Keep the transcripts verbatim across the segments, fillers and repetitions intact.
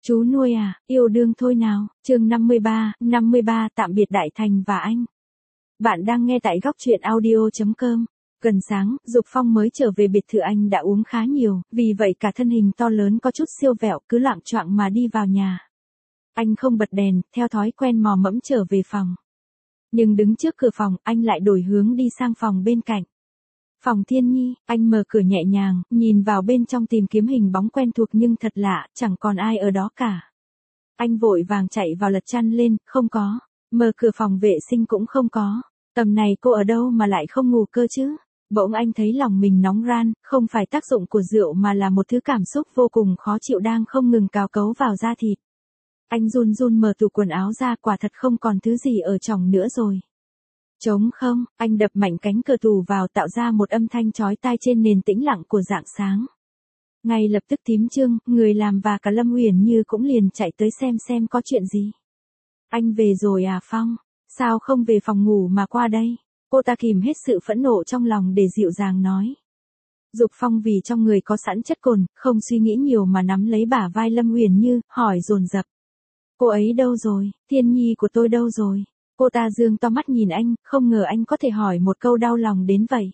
Chú nuôi à, yêu đương thôi nào, chương năm mươi ba, năm mươi ba tạm biệt Đại Thành và anh. Bạn đang nghe tại góc truyện audio.com. Gần sáng, Dục Phong mới trở về biệt thự anh đã uống khá nhiều, vì vậy cả thân hình to lớn có chút siêu vẹo cứ loạng choạng mà đi vào nhà. Anh không bật đèn, theo thói quen mò mẫm trở về phòng. Nhưng đứng trước cửa phòng, anh lại đổi hướng đi sang phòng bên cạnh. Phòng Thiên Nhi, anh mở cửa nhẹ nhàng, nhìn vào bên trong tìm kiếm hình bóng quen thuộc nhưng thật lạ, chẳng còn ai ở đó cả. Anh vội vàng chạy vào lật chăn lên, không có. Mở cửa phòng vệ sinh cũng không có. Tầm này cô ở đâu mà lại không ngủ cơ chứ? Bỗng anh thấy lòng mình nóng ran, không phải tác dụng của rượu mà là một thứ cảm xúc vô cùng khó chịu đang không ngừng cào cấu vào da thịt. Anh run run mở tủ quần áo ra, quả thật không còn thứ gì ở trong nữa rồi. Trống không, anh đập mạnh cánh cửa tủ vào tạo ra một âm thanh chói tai trên nền tĩnh lặng của rạng sáng. Ngay lập tức Thím Trương, người làm và cả Lâm Uyển Như cũng liền chạy tới xem xem có chuyện gì. Anh về rồi à Phong? Sao không về phòng ngủ mà qua đây? Cô ta kìm hết sự phẫn nộ trong lòng để dịu dàng nói. Dục Phong vì trong người có sẵn chất cồn, không suy nghĩ nhiều mà nắm lấy bả vai Lâm Uyển Như, hỏi dồn dập. Cô ấy đâu rồi? Thiên Nhi của tôi đâu rồi? Cô ta dương to mắt nhìn anh, không ngờ anh có thể hỏi một câu đau lòng đến vậy.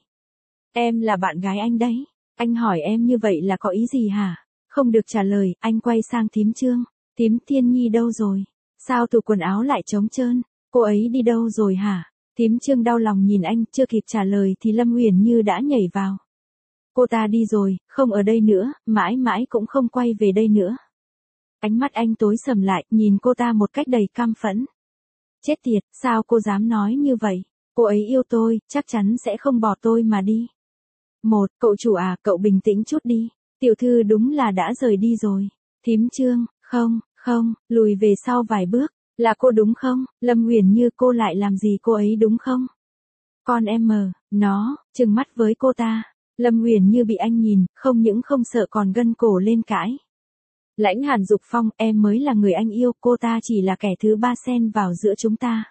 Em là bạn gái anh đấy. Anh hỏi em như vậy là có ý gì hả? Không được trả lời, anh quay sang Thím Trương. Thím Thiên Nhi đâu rồi? Sao tủ quần áo lại trống trơn? Cô ấy đi đâu rồi hả? Thím Trương đau lòng nhìn anh, chưa kịp trả lời thì Lâm Uyển Như đã nhảy vào. Cô ta đi rồi, không ở đây nữa, mãi mãi cũng không quay về đây nữa. Ánh mắt anh tối sầm lại, nhìn cô ta một cách đầy căm phẫn. Chết tiệt, sao cô dám nói như vậy? Cô ấy yêu tôi, chắc chắn sẽ không bỏ tôi mà đi. Một, cậu chủ à, cậu bình tĩnh chút đi. Tiểu thư đúng là đã rời đi rồi. Thím Trương, không, không, lùi về sau vài bước. Là cô đúng không? Lâm Uyển Như cô lại làm gì cô ấy đúng không? Con em mờ, nó, trừng mắt với cô ta. Lâm Uyển Như bị anh nhìn, không những không sợ còn gân cổ lên cãi. Lãnh Hàn Dục Phong, em mới là người anh yêu, cô ta chỉ là kẻ thứ ba xen vào giữa chúng ta.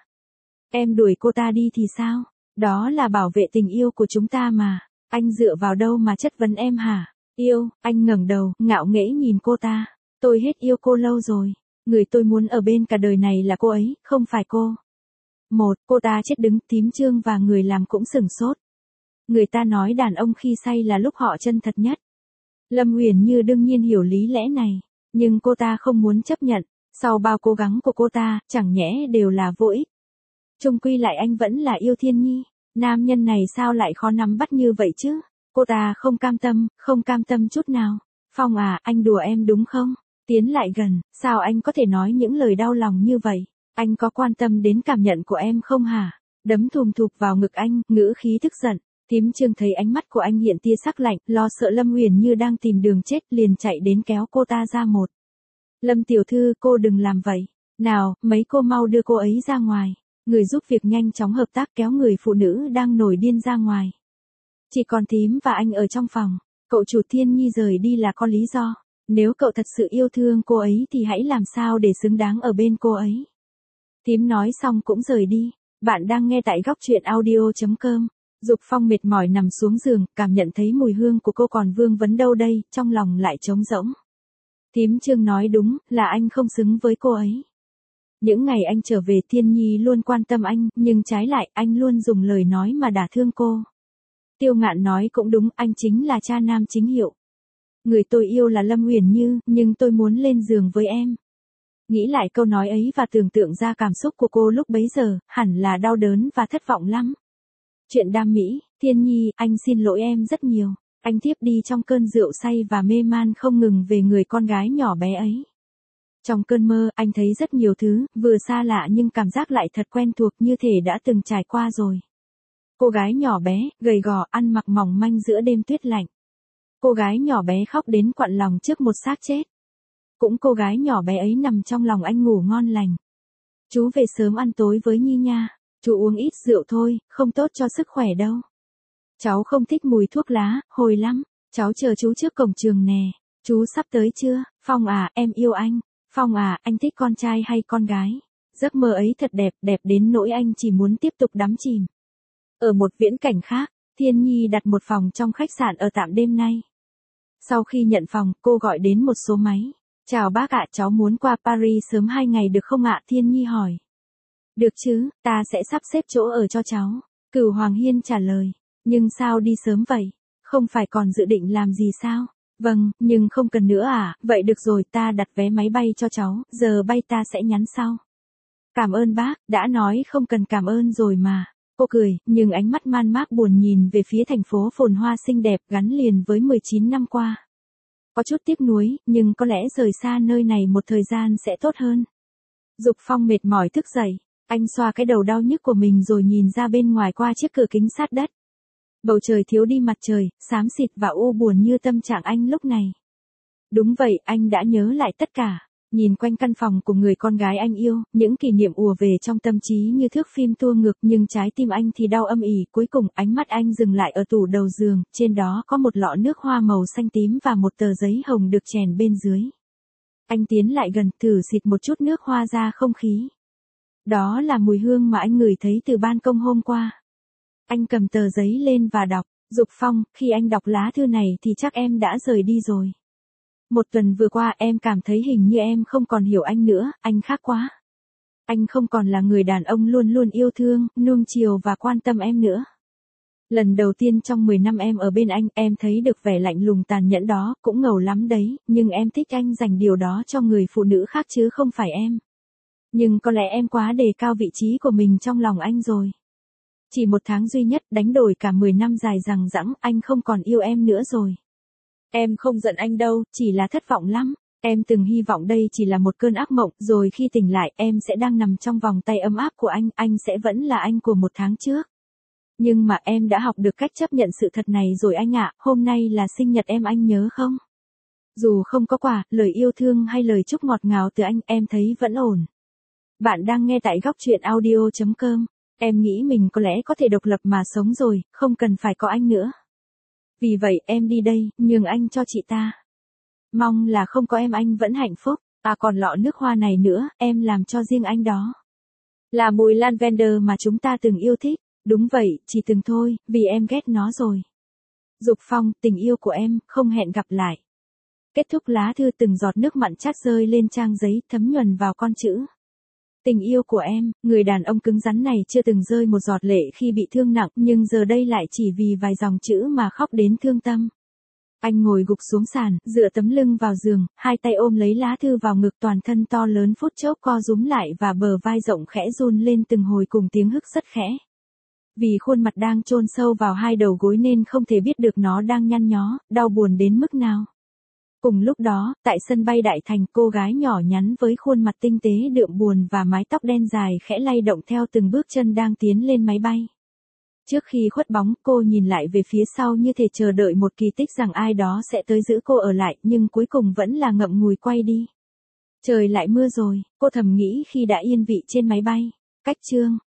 Em đuổi cô ta đi thì sao? Đó là bảo vệ tình yêu của chúng ta mà. Anh dựa vào đâu mà chất vấn em hả? Yêu, anh ngẩng đầu, ngạo nghễ nhìn cô ta. Tôi hết yêu cô lâu rồi. Người tôi muốn ở bên cả đời này là cô ấy, không phải cô. Một, cô ta chết đứng, Thím Trương và người làm cũng sửng sốt. Người ta nói đàn ông khi say là lúc họ chân thật nhất. Lâm Uyển Như đương nhiên hiểu lý lẽ này. Nhưng cô ta không muốn chấp nhận, sau bao cố gắng của cô ta, chẳng nhẽ đều là vô ích. Chung quy lại anh vẫn là yêu Thiên Nhi, nam nhân này sao lại khó nắm bắt như vậy chứ? Cô ta không cam tâm, không cam tâm chút nào. Phong à, anh đùa em đúng không? Tiến lại gần, sao anh có thể nói những lời đau lòng như vậy? Anh có quan tâm đến cảm nhận của em không hả? Đấm thùm thụp vào ngực anh, ngữ khí tức giận. Thím Trương thấy ánh mắt của anh hiện tia sắc lạnh, lo sợ Lâm Uyển Như đang tìm đường chết, liền chạy đến kéo cô ta ra một. Lâm tiểu thư, cô đừng làm vậy. Nào, mấy cô mau đưa cô ấy ra ngoài. Người giúp việc nhanh chóng hợp tác kéo người phụ nữ đang nổi điên ra ngoài. Chỉ còn thím và anh ở trong phòng. Cậu chủ Thiên Nhi rời đi là có lý do. Nếu cậu thật sự yêu thương cô ấy thì hãy làm sao để xứng đáng ở bên cô ấy. Thím nói xong cũng rời đi. Bạn đang nghe tại góc truyện audio.com. Dục Phong mệt mỏi nằm xuống giường, cảm nhận thấy mùi hương của cô còn vương vấn đâu đây, trong lòng lại trống rỗng. Thím Trương nói đúng, là anh không xứng với cô ấy. Những ngày anh trở về Thiên Nhi luôn quan tâm anh, nhưng trái lại, anh luôn dùng lời nói mà đả thương cô. Tiêu Ngạn nói cũng đúng, anh chính là cha nam chính hiệu. Người tôi yêu là Lâm Uyển Như, nhưng tôi muốn lên giường với em. Nghĩ lại câu nói ấy và tưởng tượng ra cảm xúc của cô lúc bấy giờ, hẳn là đau đớn và thất vọng lắm. Chuyện đam mỹ, Thiên Nhi, anh xin lỗi em rất nhiều. Anh thiếp đi trong cơn rượu say và mê man không ngừng về người con gái nhỏ bé ấy. Trong cơn mơ, anh thấy rất nhiều thứ, vừa xa lạ nhưng cảm giác lại thật quen thuộc như thể đã từng trải qua rồi. Cô gái nhỏ bé, gầy gò, ăn mặc mỏng manh giữa đêm tuyết lạnh. Cô gái nhỏ bé khóc đến quặn lòng trước một xác chết. Cũng cô gái nhỏ bé ấy nằm trong lòng anh ngủ ngon lành. Chú về sớm ăn tối với Nhi nha. Chú uống ít rượu thôi, không tốt cho sức khỏe đâu. Cháu không thích mùi thuốc lá, hồi lắm. Cháu chờ chú trước cổng trường nè. Chú sắp tới chưa? Phong à, em yêu anh. Phong à, anh thích con trai hay con gái? Giấc mơ ấy thật đẹp, đẹp đến nỗi anh chỉ muốn tiếp tục đắm chìm. Ở một viễn cảnh khác, Thiên Nhi đặt một phòng trong khách sạn ở tạm đêm nay. Sau khi nhận phòng, cô gọi đến một số máy. Chào bác ạ, cháu muốn qua Paris sớm hai ngày được không ạ? Thiên Nhi hỏi. Được chứ, ta sẽ sắp xếp chỗ ở cho cháu. Cửu Hoàng Hiên trả lời. Nhưng sao đi sớm vậy? Không phải còn dự định làm gì sao? Vâng, nhưng không cần nữa à? Vậy được rồi, ta đặt vé máy bay cho cháu, giờ bay ta sẽ nhắn sau. Cảm ơn bác, đã nói không cần cảm ơn rồi mà. Cô cười, nhưng ánh mắt man mác buồn nhìn về phía thành phố phồn hoa xinh đẹp gắn liền với mười chín năm qua. Có chút tiếc nuối, nhưng có lẽ rời xa nơi này một thời gian sẽ tốt hơn. Dục Phong mệt mỏi thức dậy, anh xoa cái đầu đau nhức của mình rồi nhìn ra bên ngoài qua chiếc cửa kính sát đất. Bầu trời thiếu đi mặt trời, xám xịt và u buồn như tâm trạng anh lúc này. Đúng vậy, anh đã nhớ lại tất cả. Nhìn quanh căn phòng của người con gái anh yêu, những kỷ niệm ùa về trong tâm trí như thước phim tua ngược, nhưng trái tim anh thì đau âm ỉ. Cuối cùng ánh mắt anh dừng lại ở tủ đầu giường, trên đó có một lọ nước hoa màu xanh tím và một tờ giấy hồng được chèn bên dưới. Anh tiến lại gần, thử xịt một chút nước hoa ra không khí. Đó là mùi hương mà anh ngửi thấy từ ban công hôm qua. Anh cầm tờ giấy lên và đọc. Dục Phong, khi anh đọc lá thư này thì chắc em đã rời đi rồi. Một tuần vừa qua em cảm thấy hình như em không còn hiểu anh nữa, anh khác quá. Anh không còn là người đàn ông luôn luôn yêu thương, nuông chiều và quan tâm em nữa. Lần đầu tiên trong mười năm em ở bên anh, em thấy được vẻ lạnh lùng tàn nhẫn đó, cũng ngầu lắm đấy, nhưng em thích anh dành điều đó cho người phụ nữ khác chứ không phải em. Nhưng có lẽ em quá đề cao vị trí của mình trong lòng anh rồi. Chỉ một tháng duy nhất đánh đổi cả mười năm dài dằng dẵng, anh không còn yêu em nữa rồi. Em không giận anh đâu, chỉ là thất vọng lắm. Em từng hy vọng đây chỉ là một cơn ác mộng, rồi khi tỉnh lại em sẽ đang nằm trong vòng tay ấm áp của anh, anh sẽ vẫn là anh của một tháng trước. Nhưng mà em đã học được cách chấp nhận sự thật này rồi anh ạ, hôm nay là sinh nhật em, anh nhớ không? Dù không có quà, lời yêu thương hay lời chúc ngọt ngào từ anh, em thấy vẫn ổn. Bạn đang nghe tại góc truyện audio chấm com. Em nghĩ mình có lẽ có thể độc lập mà sống rồi, không cần phải có anh nữa. Vì vậy em đi đây, nhường anh cho chị ta. Mong là không có em anh vẫn hạnh phúc. À còn lọ nước hoa này nữa, em làm cho riêng anh đó. Là mùi lavender mà chúng ta từng yêu thích. Đúng vậy, chỉ từng thôi, vì em ghét nó rồi. Dục Phong, tình yêu của em, không hẹn gặp lại. Kết thúc lá thư, từng giọt nước mặn chát rơi lên trang giấy, thấm nhuần vào con chữ. Tình yêu của em, người đàn ông cứng rắn này chưa từng rơi một giọt lệ khi bị thương nặng, nhưng giờ đây lại chỉ vì vài dòng chữ mà khóc đến thương tâm. Anh ngồi gục xuống sàn, dựa tấm lưng vào giường, hai tay ôm lấy lá thư vào ngực, toàn thân to lớn phút chốc co rúm lại và bờ vai rộng khẽ run lên từng hồi cùng tiếng hức rất khẽ. Vì khuôn mặt đang chôn sâu vào hai đầu gối nên không thể biết được nó đang nhăn nhó, đau buồn đến mức nào. Cùng lúc đó, tại sân bay Đại Thành, cô gái nhỏ nhắn với khuôn mặt tinh tế đượm buồn và mái tóc đen dài khẽ lay động theo từng bước chân đang tiến lên máy bay. Trước khi khuất bóng, cô nhìn lại về phía sau như thể chờ đợi một kỳ tích rằng ai đó sẽ tới giữ cô ở lại, nhưng cuối cùng vẫn là ngậm ngùi quay đi. Trời lại mưa rồi, cô thầm nghĩ khi đã yên vị trên máy bay. Cách chương